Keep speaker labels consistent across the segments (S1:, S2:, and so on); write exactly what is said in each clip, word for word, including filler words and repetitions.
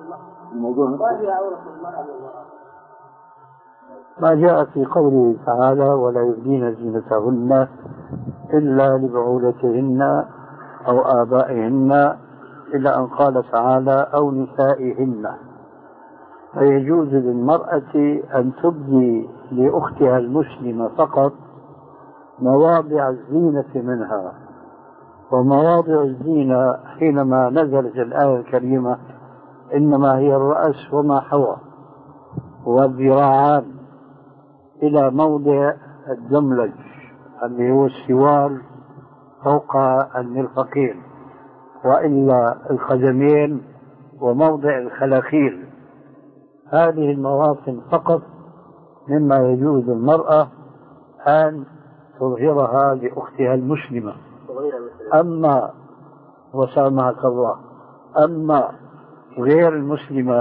S1: الموضوع ما جاء في قوله تعالى ولا يبدين زينتهن إلا لبعولتهن أو آبائهن إلى أن قال تعالى أو نسائهن. فيجوز للمرأة أن تبدي لأختها المسلمة فقط مواضع الزينة منها. ومواضع الزينة حينما نزلت الآية الكريمة إنما هي الرأس وما حوى والذراعان إلى موضع الدملج اللي هو السوار فوق المرفقين، وإلا الخدمين وموضع الخلاخيل. هذه المواطن فقط مما يجوز المرأة أن تظهرها لأختها المسلمة. أما وسامحك الله أما غير المسلمة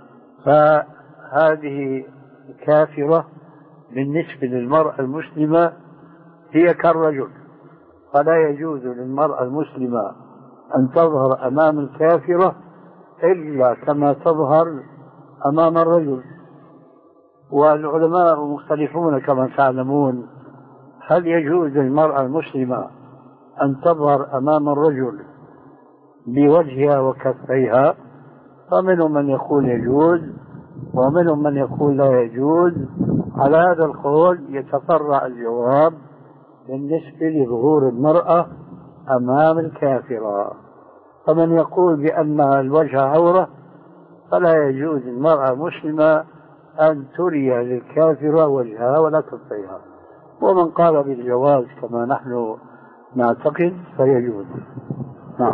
S1: فهذه كافرة بالنسبة للمرأة المسلمة، هي كالرجل، فلا يجوز للمرأة المسلمة أن تظهر أمام الكافرة إلا كما تظهر أمام الرجل. والعلماء مختلفون كما تعلمون، هل يجوز للمرأة المسلمة أن تظهر أمام الرجل بوجهها وكفيها؟ فمنهم من يقول يجوز ومنهم من يقول لا يجوز. على هذا القول يتفرع الجواب بالنسبة لظهور المرأة أمام الكافرة. فمن يقول بأن الوجه عورة فلا يجوز للمرأة المسلمة أن تري للكافرة وجهها ولا كفيها. ومن قال بالجواز كما نحن نعتقد فيجوز.